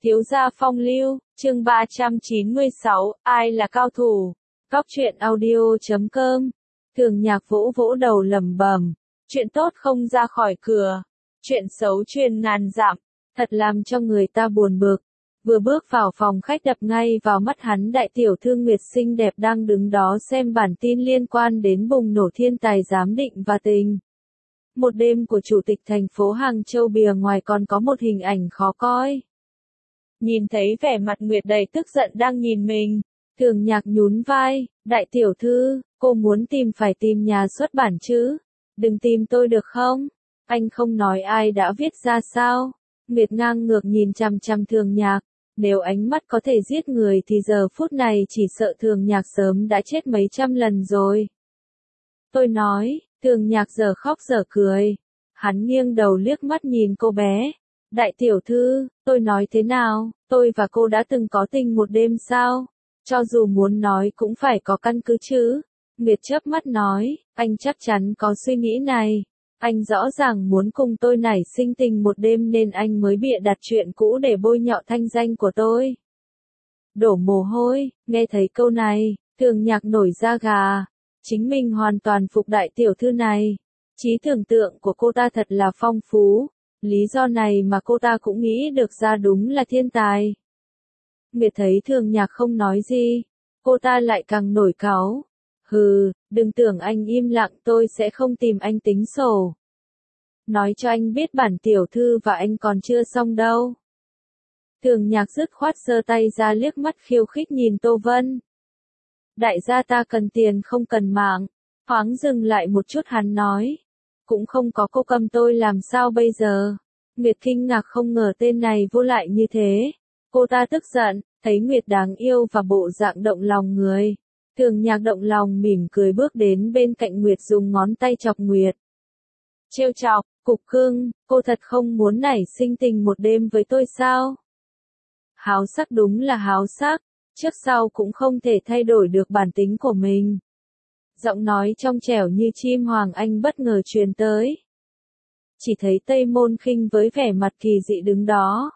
Thiếu gia phong lưu, chương 396, ai là cao thủ? Góc truyện audio.com. Thường Nhạc vỗ vỗ đầu lẩm bẩm, chuyện tốt không ra khỏi cửa, chuyện xấu truyền ngàn dặm, thật làm cho người ta buồn bực. Vừa bước vào phòng khách đập ngay vào mắt hắn đại tiểu thư Nguyệt xinh đẹp đang đứng đó xem bản tin liên quan đến bùng nổ thiên tài giám định và tình. Một đêm của chủ tịch thành phố Hàng Châu bìa ngoài còn có một hình ảnh khó coi. Nhìn thấy vẻ mặt Nguyệt đầy tức giận đang nhìn mình, Thường Nhạc nhún vai, đại tiểu thư, cô muốn tìm phải tìm nhà xuất bản chứ, đừng tìm tôi được không? Anh không nói ai đã viết ra sao? Nguyệt ngang ngược nhìn chằm chằm Thường Nhạc, nếu ánh mắt có thể giết người thì giờ phút này chỉ sợ Thường Nhạc sớm đã chết mấy trăm lần rồi. Tôi nói, Thường Nhạc giờ khóc giờ cười, hắn nghiêng đầu liếc mắt nhìn cô bé. Đại tiểu thư, tôi nói thế nào, tôi và cô đã từng có tình một đêm sao? Cho dù muốn nói cũng phải có căn cứ chứ. Nguyệt chớp mắt nói, anh chắc chắn có suy nghĩ này. Anh rõ ràng muốn cùng tôi nảy sinh tình một đêm nên anh mới bịa đặt chuyện cũ để bôi nhọ thanh danh của tôi. Đổ mồ hôi, nghe thấy câu này, Thường Nhạc nổi da gà. Chính mình hoàn toàn phục đại tiểu thư này. Trí tưởng tượng của cô ta thật là phong phú. Lý do này mà cô ta cũng nghĩ được ra đúng là thiên tài. Nguyệt thấy Thường Nhạc không nói gì, cô ta lại càng nổi cáu. Hừ, đừng tưởng anh im lặng tôi sẽ không tìm anh tính sổ. Nói cho anh biết bản tiểu thư và anh còn chưa xong đâu. Thường Nhạc dứt khoát giơ tay ra liếc mắt khiêu khích nhìn Tô Vân. Đại gia ta cần tiền không cần mạng. Thoáng dừng lại một chút hắn nói. Cũng không có cô cầm tôi làm sao bây giờ. Nguyệt kinh ngạc không ngờ tên này vô lại như thế. Cô ta tức giận, thấy Nguyệt đáng yêu và bộ dạng động lòng người. Thường Nhạc động lòng mỉm cười bước đến bên cạnh Nguyệt dùng ngón tay chọc Nguyệt. Trêu chọc, cục cưng, cô thật không muốn nảy sinh tình một đêm với tôi sao? Háo sắc đúng là háo sắc, trước sau cũng không thể thay đổi được bản tính của mình. Giọng nói trong trẻo như chim hoàng anh bất ngờ truyền tới. Chỉ thấy Tây Môn Khinh với vẻ mặt kỳ dị đứng đó.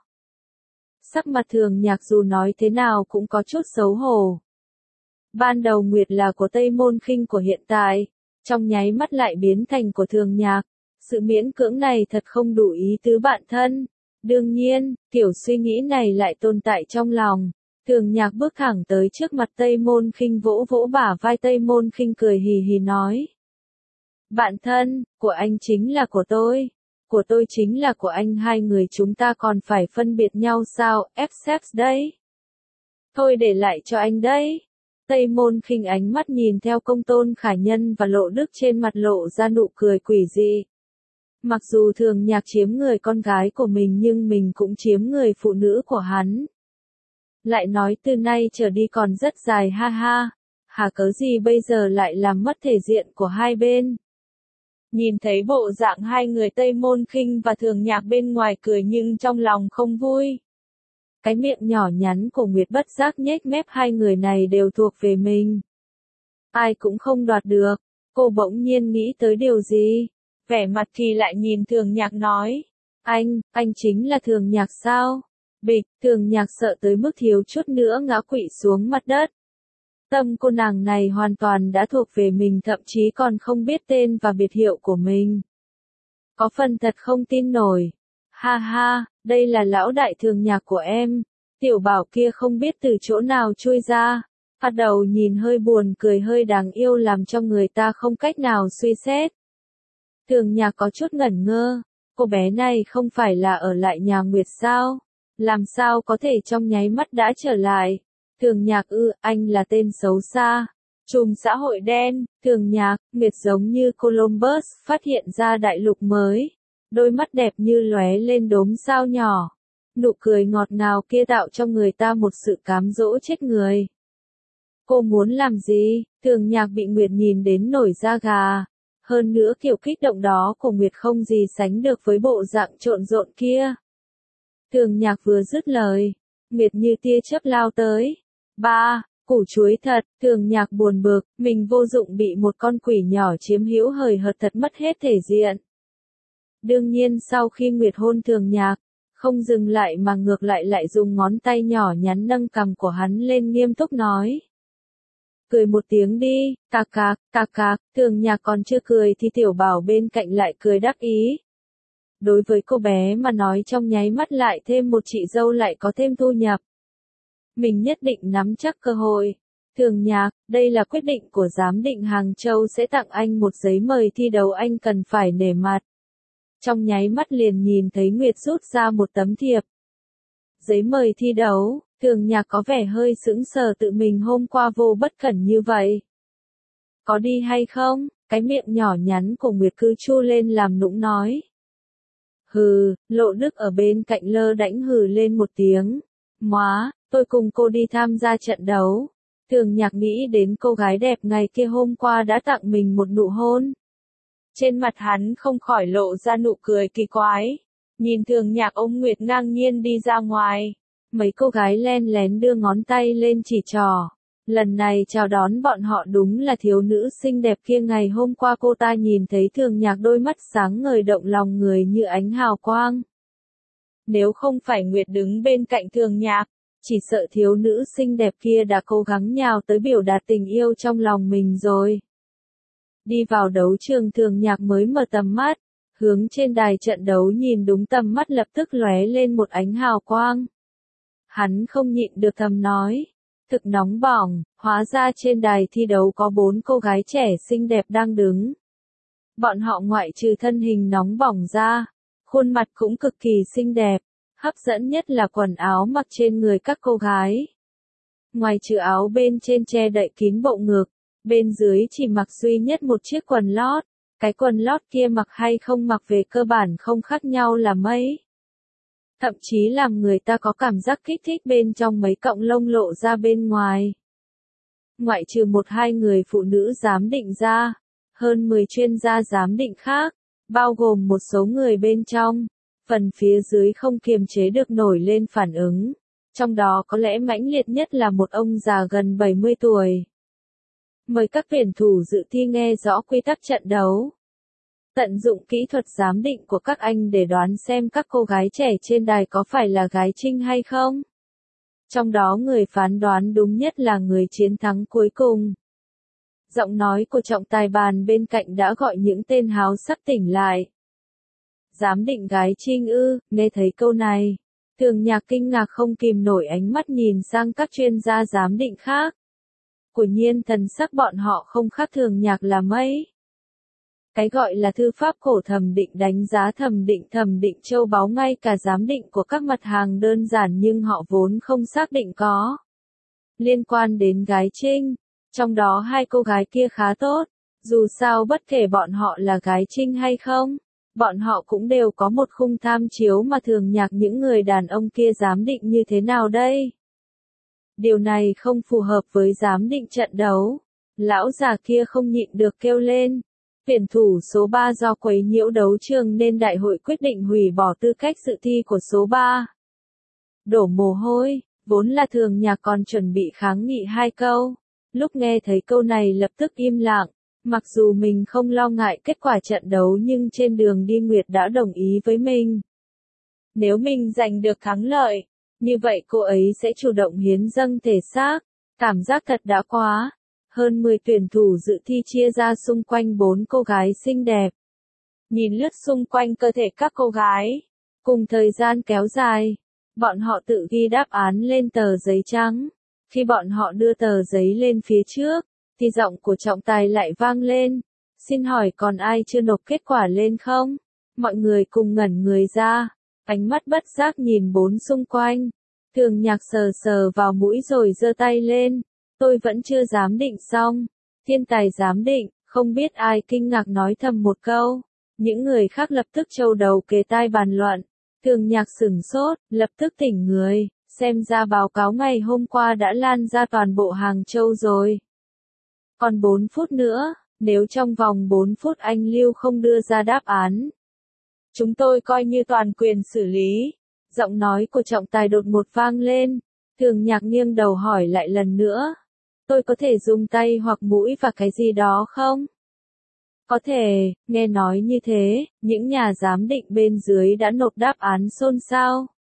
Sắc mặt Thường Nhạc dù nói thế nào cũng có chút xấu hổ. Ban đầu Nguyệt là của Tây Môn Khinh của hiện tại, trong nháy mắt lại biến thành của Thường Nhạc. Sự miễn cưỡng này thật không đủ ý tứ bạn thân. Đương nhiên, kiểu suy nghĩ này lại tồn tại trong lòng. Thường Nhạc bước thẳng tới trước mặt Tây Môn Khinh vỗ vỗ bả vai Tây Môn Khinh cười hì hì nói. Bạn thân, của anh chính là của tôi chính là của anh, hai người chúng ta còn phải phân biệt nhau sao, FX đấy. Thôi để lại cho anh đấy. Tây Môn Khinh ánh mắt nhìn theo Công Tôn Khả Nhân và Lộ Đức trên mặt lộ ra nụ cười quỷ dị. Mặc dù Thường Nhạc chiếm người con gái của mình nhưng mình cũng chiếm người phụ nữ của hắn. Lại nói từ nay trở đi còn rất dài ha ha. Hà cớ gì bây giờ lại làm mất thể diện của hai bên. Nhìn thấy bộ dạng hai người Tây Môn Khinh và Thường Nhạc bên ngoài cười nhưng trong lòng không vui. Cái miệng nhỏ nhắn của Nguyệt bất giác nhếch mép, hai người này đều thuộc về mình. Ai cũng không đoạt được. Cô bỗng nhiên nghĩ tới điều gì. Vẻ mặt thì lại nhìn Thường Nhạc nói. Anh chính là Thường Nhạc sao? Bịch, Thường Nhạc sợ tới mức thiếu chút nữa ngã quỵ xuống mặt đất. Tâm cô nàng này hoàn toàn đã thuộc về mình, thậm chí còn không biết tên và biệt hiệu của mình. Có phần thật không tin nổi. Ha ha, đây là lão đại Thường Nhạc của em. Tiểu bảo kia không biết từ chỗ nào chui ra. Phát đầu nhìn hơi buồn cười hơi đáng yêu làm cho người ta không cách nào suy xét. Thường Nhạc có chút ngẩn ngơ. Cô bé này không phải là ở lại nhà Nguyệt sao? Làm sao có thể trong nháy mắt đã trở lại? Thường Nhạc anh là tên xấu xa. Trùm xã hội đen, Thường Nhạc, Nguyệt giống như Columbus phát hiện ra đại lục mới. Đôi mắt đẹp như lóe lên đốm sao nhỏ. Nụ cười ngọt ngào kia tạo cho người ta một sự cám dỗ chết người. Cô muốn làm gì? Thường Nhạc bị Nguyệt nhìn đến nổi da gà. Hơn nữa kiểu kích động đó của Nguyệt không gì sánh được với bộ dạng trộn rộn kia. Thường Nhạc vừa dứt lời, Nguyệt như tia chớp lao tới. Ba, củ chuối thật, Thường Nhạc buồn bực, mình vô dụng bị một con quỷ nhỏ chiếm hữu hời hợt thật mất hết thể diện. Đương nhiên sau khi Nguyệt hôn Thường Nhạc, không dừng lại mà ngược lại dùng ngón tay nhỏ nhắn nâng cằm của hắn lên nghiêm túc nói. Cười một tiếng đi, cạc cạc, Thường Nhạc còn chưa cười thì Tiểu Bảo bên cạnh lại cười đắc ý. Đối với cô bé mà nói trong nháy mắt lại thêm một chị dâu lại có thêm thu nhập. Mình nhất định nắm chắc cơ hội. Thường Nhạc, đây là quyết định của giám định Hàng Châu sẽ tặng anh một giấy mời thi đấu anh cần phải nể mặt. Trong nháy mắt liền nhìn thấy Nguyệt rút ra một tấm thiệp. Giấy mời thi đấu, Thường Nhạc có vẻ hơi sững sờ tự mình hôm qua vô bất cẩn như vậy. Có đi hay không? Cái miệng nhỏ nhắn của Nguyệt cứ chu lên làm nũng nói. Hừ, Lộ Đức ở bên cạnh lơ đãng hừ lên một tiếng. Móa, tôi cùng cô đi tham gia trận đấu. Thường Nhạc nghĩ đến cô gái đẹp ngày kia hôm qua đã tặng mình một nụ hôn. Trên mặt hắn không khỏi lộ ra nụ cười kỳ quái. Nhìn Thường Nhạc ôm Nguyệt ngang nhiên đi ra ngoài. Mấy cô gái len lén đưa ngón tay lên chỉ trỏ. Lần này chào đón bọn họ đúng là thiếu nữ xinh đẹp kia ngày hôm qua cô ta nhìn thấy Thường Nhạc đôi mắt sáng ngời động lòng người như ánh hào quang. Nếu không phải Nguyệt đứng bên cạnh Thường Nhạc, chỉ sợ thiếu nữ xinh đẹp kia đã cố gắng nhào tới biểu đạt tình yêu trong lòng mình rồi. Đi vào đấu trường Thường Nhạc mới mở tầm mắt, hướng trên đài trận đấu nhìn đúng tầm mắt lập tức lóe lên một ánh hào quang. Hắn không nhịn được thầm nói, thực nóng bỏng, hóa ra trên đài thi đấu có 4 cô gái trẻ xinh đẹp đang đứng. Bọn họ ngoại trừ thân hình nóng bỏng ra, khuôn mặt cũng cực kỳ xinh đẹp, hấp dẫn nhất là quần áo mặc trên người các cô gái. Ngoài trừ áo bên trên che đậy kín bộ ngực, bên dưới chỉ mặc duy nhất một chiếc quần lót, cái quần lót kia mặc hay không mặc về cơ bản không khác nhau là mấy. Thậm chí làm người ta có cảm giác kích thích bên trong mấy cọng lông lộ ra bên ngoài. Ngoại trừ 1-2 người phụ nữ giám định ra, hơn 10 chuyên gia giám định khác, bao gồm một số người bên trong, phần phía dưới không kiềm chế được nổi lên phản ứng. Trong đó có lẽ mãnh liệt nhất là một ông già gần 70 tuổi. Mời các tuyển thủ dự thi nghe rõ quy tắc trận đấu. Tận dụng kỹ thuật giám định của các anh để đoán xem các cô gái trẻ trên đài có phải là gái trinh hay không. Trong đó người phán đoán đúng nhất là người chiến thắng cuối cùng. Giọng nói của trọng tài bàn bên cạnh đã gọi những tên háo sắc tỉnh lại. Giám định gái trinh ư, nghe thấy câu này. Thường Nhạc kinh ngạc không kìm nổi ánh mắt nhìn sang các chuyên gia giám định khác. Quả nhiên thần sắc bọn họ không khác Thường Nhạc là mấy. Cái gọi là thư pháp cổ thẩm định đánh giá thẩm định châu báu ngay cả giám định của các mặt hàng đơn giản nhưng họ vốn không xác định có. Liên quan đến gái trinh, trong đó 2 cô gái kia khá tốt, dù sao bất kể bọn họ là gái trinh hay không, bọn họ cũng đều có một khung tham chiếu mà Thường Nhạc những người đàn ông kia giám định như thế nào đây. Điều này không phù hợp với giám định trận đấu. Lão già kia không nhịn được kêu lên. Tuyển thủ số 3 do quấy nhiễu đấu trường nên đại hội quyết định hủy bỏ tư cách dự thi của số 3. Đổ mồ hôi, vốn là Thường Nhạc còn chuẩn bị kháng nghị 2 câu. Lúc nghe thấy câu này lập tức im lặng. Mặc dù mình không lo ngại kết quả trận đấu nhưng trên đường đi Nguyệt đã đồng ý với mình. Nếu mình giành được thắng lợi, như vậy cô ấy sẽ chủ động hiến dâng thể xác. Cảm giác thật đã quá. Hơn 10 tuyển thủ dự thi chia ra xung quanh 4 cô gái xinh đẹp. Nhìn lướt xung quanh cơ thể các cô gái. Cùng thời gian kéo dài, bọn họ tự ghi đáp án lên tờ giấy trắng. Khi bọn họ đưa tờ giấy lên phía trước, thì giọng của trọng tài lại vang lên. Xin hỏi còn ai chưa nộp kết quả lên không? Mọi người cùng ngẩn người ra, ánh mắt bất giác nhìn 4 xung quanh. Thường Nhạc sờ sờ vào mũi rồi giơ tay lên. Tôi vẫn chưa giám định xong. Thiên tài giám định, không biết ai kinh ngạc nói thầm một câu. Những người khác lập tức châu đầu kề tai bàn luận. Thường Nhạc sửng sốt, lập tức tỉnh người. Xem ra báo cáo ngày hôm qua đã lan ra toàn bộ Hàng Châu rồi. Còn 4 phút nữa, nếu trong vòng 4 phút anh Lưu không đưa ra đáp án, chúng tôi coi như toàn quyền xử lý. Giọng nói của trọng tài đột ngột vang lên. Thường Nhạc nghiêng đầu hỏi lại lần nữa. Tôi có thể dùng tay hoặc mũi và cái gì đó không? Có thể, nghe nói như thế, những nhà giám định bên dưới đã nộp đáp án xôn xao.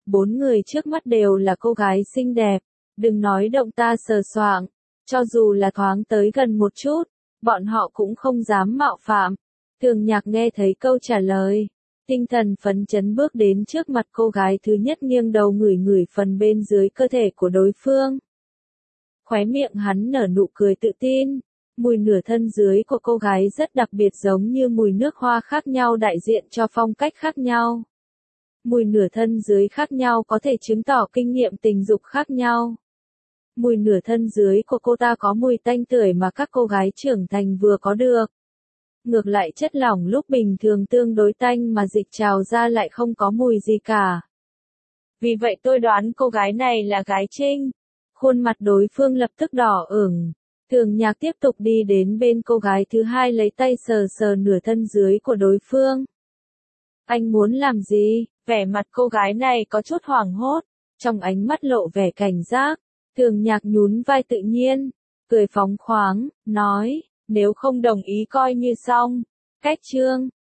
4 người trước mắt đều là cô gái xinh đẹp, đừng nói động ta sờ soạng, cho dù là thoáng tới gần một chút, bọn họ cũng không dám mạo phạm. Thường Nhạc nghe thấy câu trả lời, tinh thần phấn chấn bước đến trước mặt cô gái thứ nhất, nghiêng đầu ngửi ngửi phần bên dưới cơ thể của đối phương. Khóe miệng hắn nở nụ cười tự tin, mùi nửa thân dưới của cô gái rất đặc biệt, giống như mùi nước hoa khác nhau đại diện cho phong cách khác nhau. Mùi nửa thân dưới khác nhau có thể chứng tỏ kinh nghiệm tình dục khác nhau. Mùi nửa thân dưới của cô ta có mùi tanh tưởi mà các cô gái trưởng thành vừa có được. Ngược lại chất lỏng lúc bình thường tương đối tanh mà dịch trào ra lại không có mùi gì cả. Vì vậy tôi đoán cô gái này là gái Trinh. Khuôn mặt đối phương lập tức đỏ ửng. Thường Nhạc tiếp tục đi đến bên cô gái thứ hai, lấy tay sờ sờ nửa thân dưới của đối phương. Anh muốn làm gì? Vẻ mặt cô gái này có chút hoảng hốt, trong ánh mắt lộ vẻ cảnh giác. Thường Nhạc nhún vai tự nhiên, cười phóng khoáng, nói, nếu không đồng ý coi như xong. Cách chương